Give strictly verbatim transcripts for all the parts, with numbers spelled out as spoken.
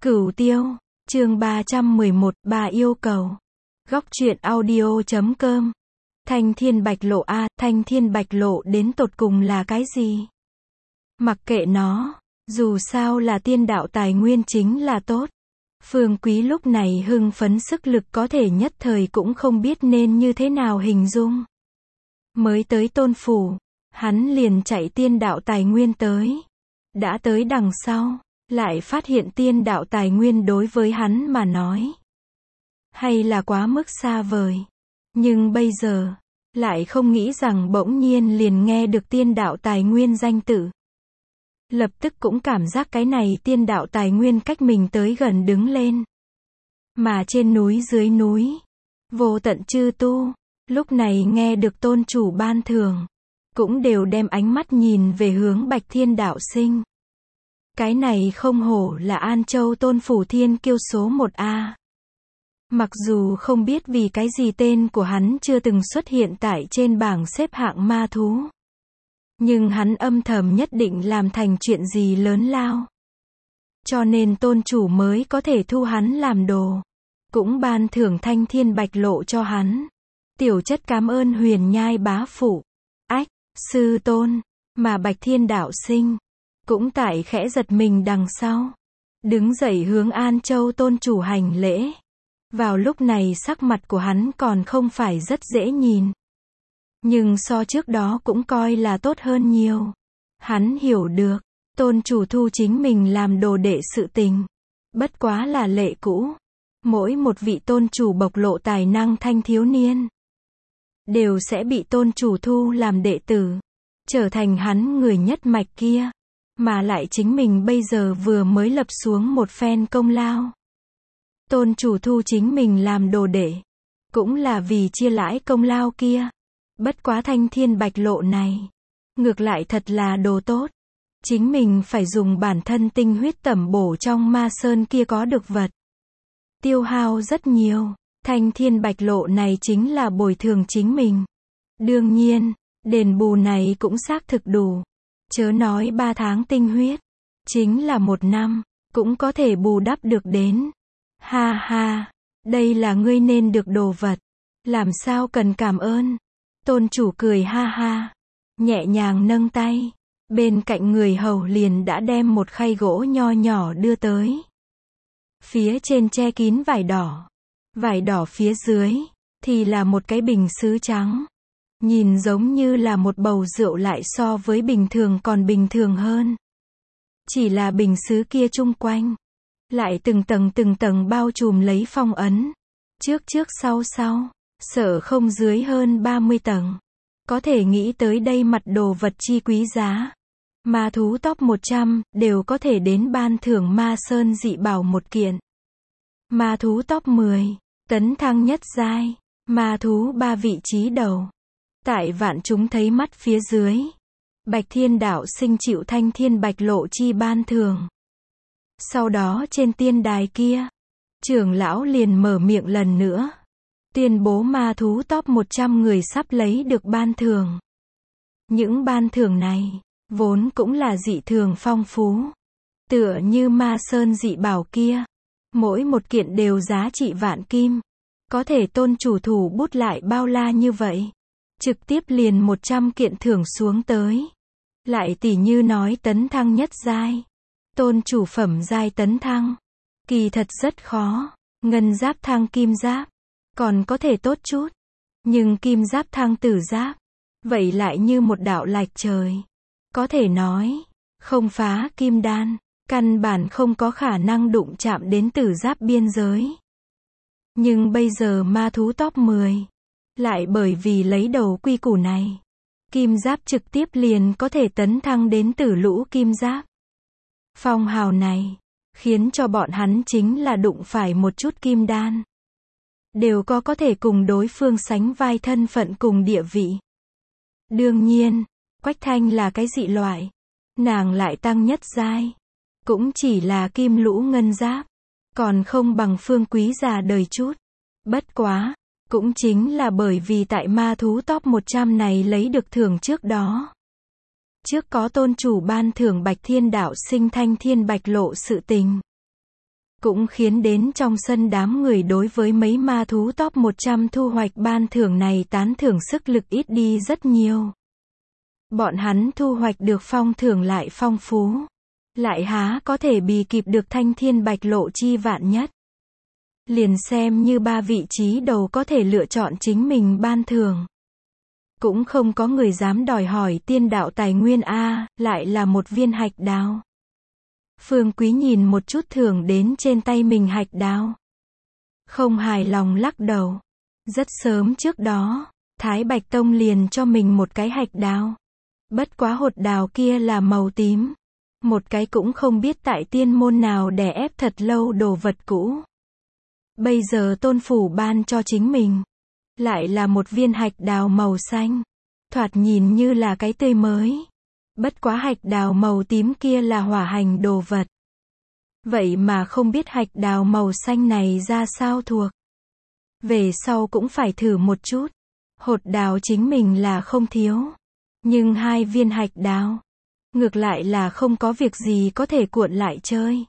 Cửu Tiêu, chương ba trăm mười một, bà yêu cầu. Góc truyện audio chấm com. Thanh Thiên Bạch Lộ a, Thanh Thiên Bạch Lộ đến tột cùng là cái gì? Mặc kệ nó, dù sao là tiên đạo tài nguyên chính là tốt. Phương Quý lúc này hưng phấn sức lực có thể nhất thời cũng không biết nên như thế nào hình dung. Mới tới Tôn phủ, hắn liền chạy tiên đạo tài nguyên tới. Đã tới đằng sau, lại phát hiện tiên đạo tài nguyên đối với hắn mà nói hay là quá mức xa vời. Nhưng bây giờ, lại không nghĩ rằng bỗng nhiên liền nghe được tiên đạo tài nguyên danh tự. Lập tức cũng cảm giác cái này tiên đạo tài nguyên cách mình tới gần đứng lên. Mà trên núi dưới núi, vô tận chư tu, lúc này nghe được tôn chủ ban thưởng, cũng đều đem ánh mắt nhìn về hướng Bạch Thiên đạo sinh. Cái này không hổ là An Châu Tôn phủ thiên kiêu số một a. Mặc dù không biết vì cái gì tên của hắn chưa từng xuất hiện tại trên bảng xếp hạng ma thú. Nhưng hắn âm thầm nhất định làm thành chuyện gì lớn lao. Cho nên tôn chủ mới có thể thu hắn làm đồ. Cũng ban thưởng Thanh Thiên Bạch Lộ cho hắn. Tiểu chất cảm ơn Huyền Nhai bá phụ. Ách, sư tôn, mà Bạch Thiên đạo sinh cũng tại khẽ giật mình đằng sau. Đứng dậy hướng An Châu tôn chủ hành lễ. Vào lúc này sắc mặt của hắn còn không phải rất dễ nhìn. Nhưng so trước đó cũng coi là tốt hơn nhiều. Hắn hiểu được, tôn chủ thu chính mình làm đồ đệ sự tình. Bất quá là lệ cũ. Mỗi một vị tôn chủ bộc lộ tài năng thanh thiếu niên, đều sẽ bị tôn chủ thu làm đệ tử. Trở thành hắn người nhất mạch kia. Mà lại chính mình bây giờ vừa mới lập xuống một phen công lao. Tôn chủ thu chính mình làm đồ đệ. Cũng là vì chia lãi công lao kia. Bất quá Thanh Thiên Bạch Lộ này. Ngược lại thật là đồ tốt. Chính mình phải dùng bản thân tinh huyết tẩm bổ trong ma sơn kia có được vật. Tiêu hao rất nhiều. Thanh Thiên Bạch Lộ này chính là bồi thường chính mình. Đương nhiên, đền bù này cũng xác thực đủ. Chớ nói ba tháng tinh huyết. Chính là một năm. Cũng có thể bù đắp được đến. Ha ha. Đây là ngươi nên được đồ vật. Làm sao cần cảm ơn. Tôn chủ cười ha ha. Nhẹ nhàng nâng tay. Bên cạnh người hầu liền đã đem một khay gỗ nho nhỏ đưa tới. Phía trên che kín vải đỏ. Vải đỏ phía dưới thì là một cái bình sứ trắng. Nhìn giống như là một bầu rượu lại so với bình thường còn bình thường hơn. Chỉ là bình sứ kia chung quanh lại từng tầng từng tầng bao trùm lấy phong ấn. Trước trước sau sau, sợ không dưới hơn ba mươi tầng. Có thể nghĩ tới đây mặt đồ vật chi quý giá. Ma thú top một trăm đều có thể đến ban thưởng ma sơn dị bảo một kiện. Ma thú top mười, tấn thăng nhất giai. Ma thú ba vị trí đầu. Tại vạn chúng thấy mắt phía dưới. Bạch Thiên đạo sinh chịu Thanh Thiên Bạch Lộ chi ban thưởng. Sau đó trên tiên đài kia, trưởng lão liền mở miệng lần nữa. Tuyên bố ma thú top một trăm người sắp lấy được ban thưởng. Những ban thưởng này, vốn cũng là dị thường phong phú. Tựa như ma sơn dị bảo kia. Mỗi một kiện đều giá trị vạn kim. Có thể tôn chủ thủ bút lại bao la như vậy. Trực tiếp liền một trăm kiện thưởng xuống tới. Lại tỉ như nói tấn thăng nhất giai. Tôn chủ phẩm giai tấn thăng. Kỳ thật rất khó. Ngân giáp thăng kim giáp. Còn có thể tốt chút. Nhưng kim giáp thăng tử giáp. Vậy lại như một đạo lạch trời. Có thể nói. Không phá kim đan. Căn bản không có khả năng đụng chạm đến tử giáp biên giới. Nhưng bây giờ ma thú top mười. Lại bởi vì lấy đầu quy củ này. Kim giáp trực tiếp liền có thể tấn thăng đến tử lũ kim giáp. Phong hào này, khiến cho bọn hắn chính là đụng phải một chút kim đan. Đều có có thể cùng đối phương sánh vai thân phận cùng địa vị. Đương nhiên, Quách Thanh là cái dị loại. Nàng lại tăng nhất giai. Cũng chỉ là kim lũ ngân giáp. Còn không bằng Phương Quý già đời chút. Bất quá. Cũng chính là bởi vì tại ma thú top một trăm này lấy được thưởng trước đó. Trước có tôn chủ ban thưởng Bạch Thiên đạo sinh Thanh Thiên Bạch Lộ sự tình. cũng khiến đến trong sân đám người đối với mấy ma thú top một trăm thu hoạch ban thưởng này tán thưởng sức lực ít đi rất nhiều. Bọn hắn thu hoạch được phong thưởng lại phong phú, lại há có thể bì kịp được thanh thiên bạch lộ chi vạn nhất. Liền xem như ba vị trí đầu có thể lựa chọn chính mình ban thưởng, cũng không có người dám đòi hỏi tiên đạo tài nguyên a, lại là một viên hạch đào. Phương Quý nhìn một chút thưởng đến trên tay mình hạch đào, không hài lòng lắc đầu. Rất sớm trước đó, Thái Bạch Tông liền cho mình một cái hạch đào. Bất quá hột đào kia là màu tím. Một cái cũng không biết tại tiên môn nào đè ép thật lâu đồ vật cũ. Bây giờ tôn phủ ban cho chính mình, lại là một viên hạch đào màu xanh. Thoạt nhìn như là cái tươi mới. Bất quá hạch đào màu tím kia là hỏa hành đồ vật. Vậy mà không biết hạch đào màu xanh này ra sao thuộc. Về sau cũng phải thử một chút. Hột đào chính mình là không thiếu. Nhưng hai viên hạch đào, ngược lại là không có việc gì có thể cuộn lại chơi.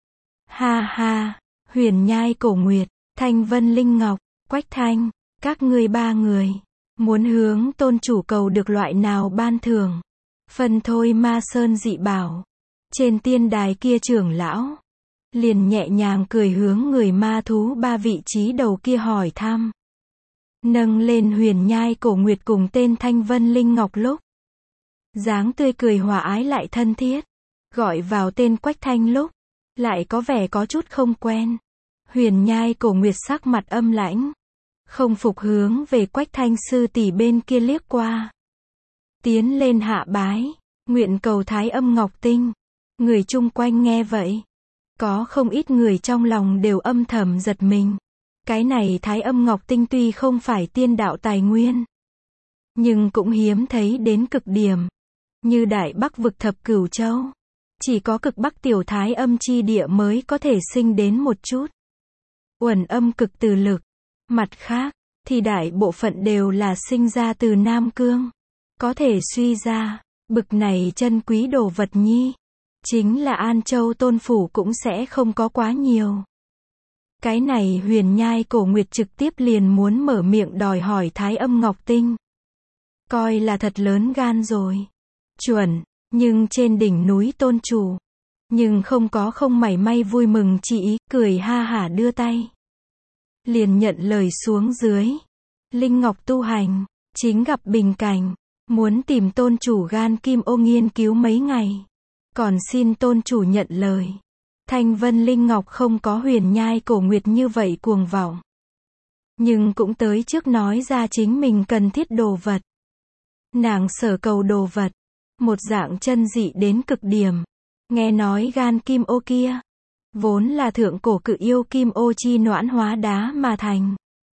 Ha ha, Huyền Nhai Cổ Nguyệt, Thanh Vân Linh Ngọc, Quách Thanh, các ngươi ba người, muốn hướng tôn chủ cầu được loại nào ban thưởng? Phân thôi ma sơn dị bảo. Trên tiên đài kia trưởng lão liền nhẹ nhàng cười hướng người ma thú ba vị trí đầu kia hỏi thăm. Nâng lên Huyền Nhai Cổ Nguyệt cùng tên Thanh Vân Linh Ngọc lúc, dáng tươi cười hòa ái lại thân thiết. Gọi vào tên Quách Thanh lúc, lại có vẻ có chút không quen. Huyền Nhai Cổ Nguyệt sắc mặt âm lãnh, không phục hướng về Quách Thanh sư tỷ bên kia liếc qua. Tiến lên hạ bái, nguyện cầu Thái Âm Ngọc Tinh. Người chung quanh nghe vậy, có không ít người trong lòng đều âm thầm giật mình. Cái này Thái Âm Ngọc Tinh tuy không phải tiên đạo tài nguyên, nhưng cũng hiếm thấy đến cực điểm. Như Đại Bắc vực thập cửu châu, chỉ có cực Bắc tiểu Thái Âm chi địa mới có thể sinh đến một chút uẩn âm cực từ lực. Mặt khác, thì đại bộ phận đều là sinh ra từ Nam Cương. Có thể suy ra, bực này chân quý đồ vật nhi, chính là An Châu tôn phủ cũng sẽ không có quá nhiều. Cái này Huyền Nhai Cổ Nguyệt trực tiếp liền muốn mở miệng đòi hỏi Thái Âm Ngọc Tinh. Coi là thật lớn gan rồi. Chuẩn, nhưng trên đỉnh núi tôn chủ, nhưng không có không mảy may vui mừng chỉ ý, cười ha hả đưa tay. Liền nhận lời xuống dưới. Linh Ngọc tu hành, chính gặp bình cảnh, muốn tìm tôn chủ gan kim ô nghiên cứu mấy ngày. Còn xin tôn chủ nhận lời. Thanh Vân Linh Ngọc không có Huyền Nhai Cổ Nguyệt như vậy cuồng vọng, nhưng cũng tới trước nói ra chính mình cần thiết đồ vật. Nàng sở cầu đồ vật, một dạng chân dị đến cực điểm. Nghe nói gan kim ô kia, vốn là thượng cổ cự yêu kim ô chi noãn hóa đá mà thành.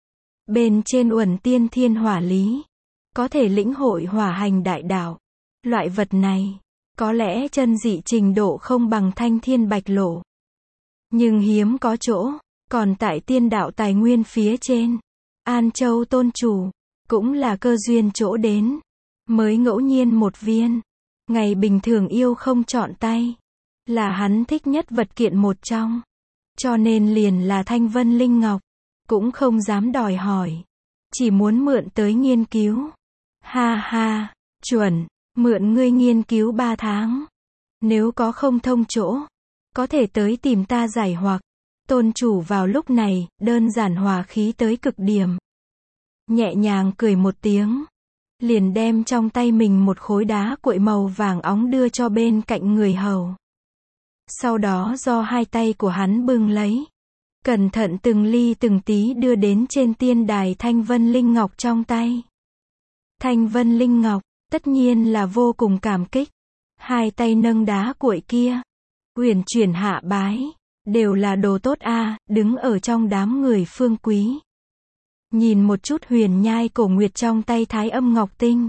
Bên trên uẩn tiên thiên hỏa lý, có thể lĩnh hội hỏa hành đại đạo. Loại vật này, có lẽ chân dị trình độ không bằng thanh thiên bạch lộ, nhưng hiếm có chỗ, còn tại tiên đạo tài nguyên phía trên. An Châu tôn chủ, cũng là cơ duyên chỗ đến, mới ngẫu nhiên một viên. Ngày bình thường yêu không chọn tay, là hắn thích nhất vật kiện một trong. Cho nên liền là Thanh Vân Linh Ngọc, cũng không dám đòi hỏi, chỉ muốn mượn tới nghiên cứu. Ha ha, chuẩn, mượn ngươi nghiên cứu ba tháng. Nếu có không thông chỗ, có thể tới tìm ta giải hoặc. Tôn chủ vào lúc này, đơn giản hòa khí tới cực điểm. Nhẹ nhàng cười một tiếng, liền đem trong tay mình một khối đá cuội màu vàng óng đưa cho bên cạnh người hầu. Sau đó do hai tay của hắn bưng lấy, cẩn thận từng ly từng tí đưa đến trên tiên đài Thanh Vân Linh Ngọc trong tay. Thanh Vân Linh Ngọc, tất nhiên là vô cùng cảm kích. Hai tay nâng đá cuội kia, uyển chuyển hạ bái, đều là đồ tốt a, đứng ở trong đám người phương quý. Nhìn một chút Huyền Nhai Cổ Nguyệt trong tay Thái Âm Ngọc Tinh,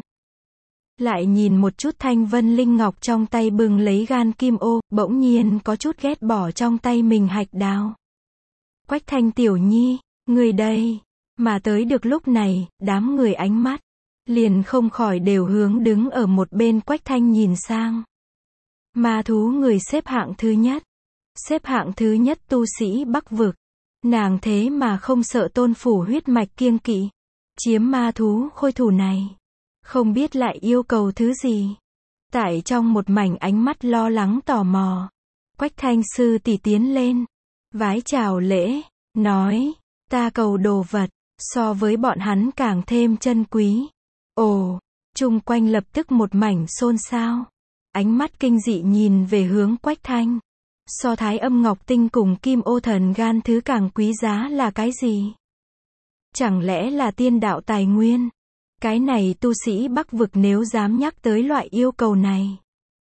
lại nhìn một chút Thanh Vân Linh Ngọc trong tay bừng lấy gan kim ô, bỗng nhiên có chút ghét bỏ trong tay mình hạch đào. Quách Thanh tiểu nhi, người đây, mà tới được lúc này, đám người ánh mắt, liền không khỏi đều hướng đứng ở một bên Quách Thanh nhìn sang. Ma thú người xếp hạng thứ nhất, xếp hạng thứ nhất tu sĩ Bắc vực. Nàng thế mà không sợ tôn phủ huyết mạch kiêng kỵ, chiếm ma thú khôi thủ này. Không biết lại yêu cầu thứ gì. Tại trong một mảnh ánh mắt lo lắng tò mò, Quách Thanh sư tỷ tiến lên, vái chào lễ, nói, ta cầu đồ vật, so với bọn hắn càng thêm chân quý. Ồ, chung quanh lập tức một mảnh xôn xao. Ánh mắt kinh dị nhìn về hướng Quách Thanh. So Thái Âm Ngọc Tinh cùng Kim Ô Thần Gan thứ càng quý giá là cái gì? Chẳng lẽ là tiên đạo tài nguyên? Cái này tu sĩ Bắc vực nếu dám nhắc tới loại yêu cầu này,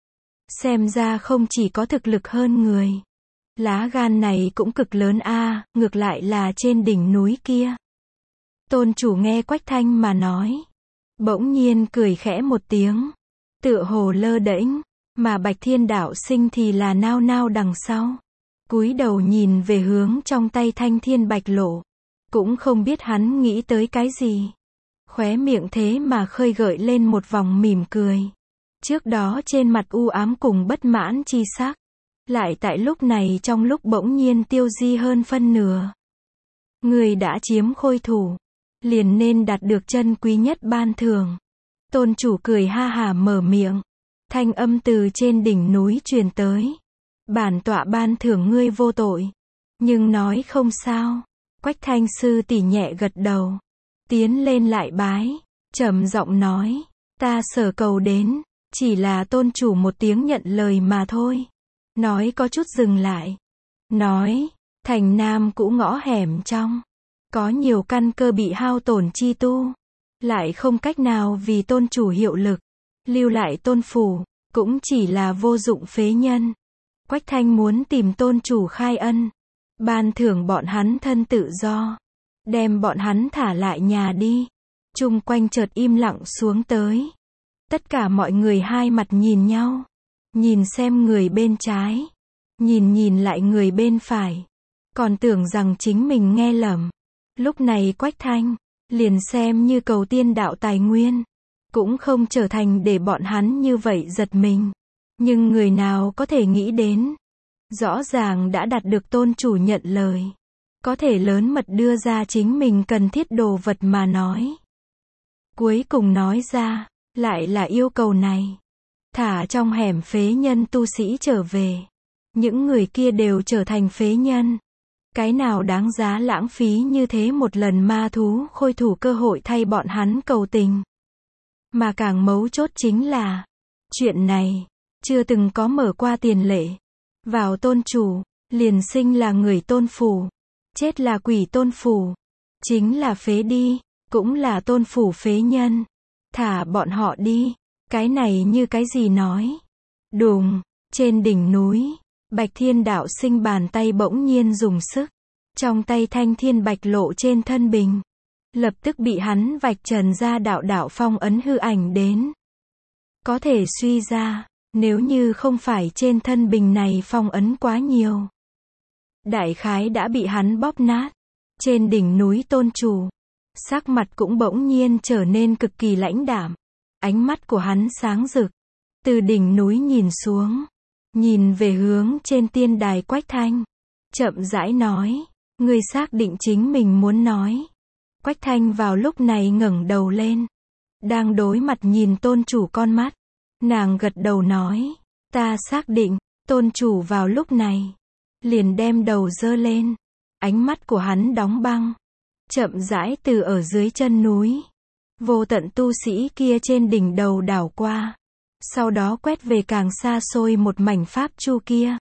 xem ra không chỉ có thực lực hơn người. Lá gan này cũng cực lớn a, à, ngược lại là trên đỉnh núi kia. Tôn chủ nghe Quách Thanh mà nói, bỗng nhiên cười khẽ một tiếng, tựa hồ lơ đễnh, mà Bạch Thiên đạo sinh thì là nao nao đằng sau, cúi đầu nhìn về hướng trong tay Thanh Thiên Bạch Lộ, cũng không biết hắn nghĩ tới cái gì. Khóe miệng thế mà khơi gợi lên một vòng mỉm cười. Trước đó trên mặt u ám cùng bất mãn chi sắc, lại tại lúc này trong lúc bỗng nhiên tiêu di hơn phân nửa. Người đã chiếm khôi thủ, liền nên đạt được chân quý nhất ban thưởng. Tôn chủ cười ha hả mở miệng, thanh âm từ trên đỉnh núi truyền tới. Bản tọa ban thưởng ngươi vô tội, nhưng nói không sao. Quách Thanh sư tỷ nhẹ gật đầu, tiến lên lại bái, trầm giọng nói, ta sở cầu đến, chỉ là tôn chủ một tiếng nhận lời mà thôi. Nói có chút dừng lại, nói, thành nam cũ ngõ hẻm trong, có nhiều căn cơ bị hao tổn chi tu, lại không cách nào vì tôn chủ hiệu lực, lưu lại tôn phủ, cũng chỉ là vô dụng phế nhân. Quách Thanh muốn tìm tôn chủ khai ân, ban thưởng bọn hắn thân tự do, đem bọn hắn thả lại nhà đi. Chung quanh chợt im lặng xuống tới. Tất cả mọi người hai mặt nhìn nhau, nhìn xem người bên trái, nhìn nhìn lại người bên phải, còn tưởng rằng chính mình nghe lầm. Lúc này Quách Thanh, liền xem như cầu tiên đạo tài nguyên, cũng không trở thành để bọn hắn như vậy giật mình. Nhưng người nào có thể nghĩ đến, rõ ràng đã đạt được tôn chủ nhận lời, có thể lớn mật đưa ra chính mình cần thiết đồ vật mà nói. Cuối cùng nói ra, lại là yêu cầu này. Thả trong hẻm phế nhân tu sĩ trở về. Những người kia đều trở thành phế nhân. Cái nào đáng giá lãng phí như thế một lần ma thú khôi thủ cơ hội thay bọn hắn cầu tình. Mà càng mấu chốt chính là, chuyện này, chưa từng có mở qua tiền lệ. Vào tôn chủ, liền sinh là người tôn phủ, chết là quỷ tôn phủ, chính là phế đi, cũng là tôn phủ phế nhân. Thả bọn họ đi, cái này như cái gì nói. Đùng, trên đỉnh núi, Bạch Thiên đạo sinh bàn tay bỗng nhiên dùng sức, trong tay Thanh Thiên Bạch Lộ trên thân bình, lập tức bị hắn vạch trần ra đạo đạo phong ấn hư ảnh đến. Có thể suy ra, nếu như không phải trên thân bình này phong ấn quá nhiều, đại khái đã bị hắn bóp nát. Trên đỉnh núi tôn chủ, sắc mặt cũng bỗng nhiên trở nên cực kỳ lãnh đạm. Ánh mắt của hắn sáng rực, từ đỉnh núi nhìn xuống, nhìn về hướng trên tiên đài Quách Thanh, chậm rãi nói, ngươi xác định chính mình muốn nói. Quách Thanh vào lúc này ngẩng đầu lên, đang đối mặt nhìn tôn chủ con mắt, nàng gật đầu nói, ta xác định. Tôn chủ vào lúc này, liền đem đầu giơ lên, ánh mắt của hắn đóng băng, chậm rãi từ ở dưới chân núi, vô tận tu sĩ kia trên đỉnh đầu đảo qua, sau đó quét về càng xa xôi một mảnh pháp chu kia.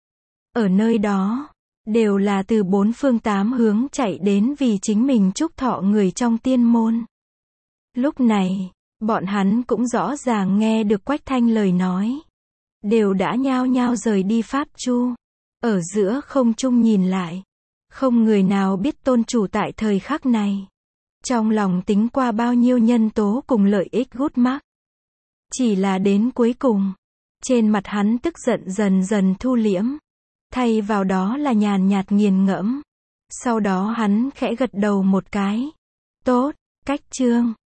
Ở nơi đó, đều là từ bốn phương tám hướng chạy đến vì chính mình chúc thọ người trong tiên môn. Lúc này, bọn hắn cũng rõ ràng nghe được Quách Thanh lời nói, đều đã nhao nhao rời đi pháp chu, ở giữa không trung nhìn lại. Không người nào biết tôn chủ tại thời khắc này, trong lòng tính qua bao nhiêu nhân tố cùng lợi ích gút mắc. Chỉ là đến cuối cùng, trên mặt hắn tức giận dần dần thu liễm, thay vào đó là nhàn nhạt nghiền ngẫm. Sau đó hắn khẽ gật đầu một cái. Tốt, cách chương.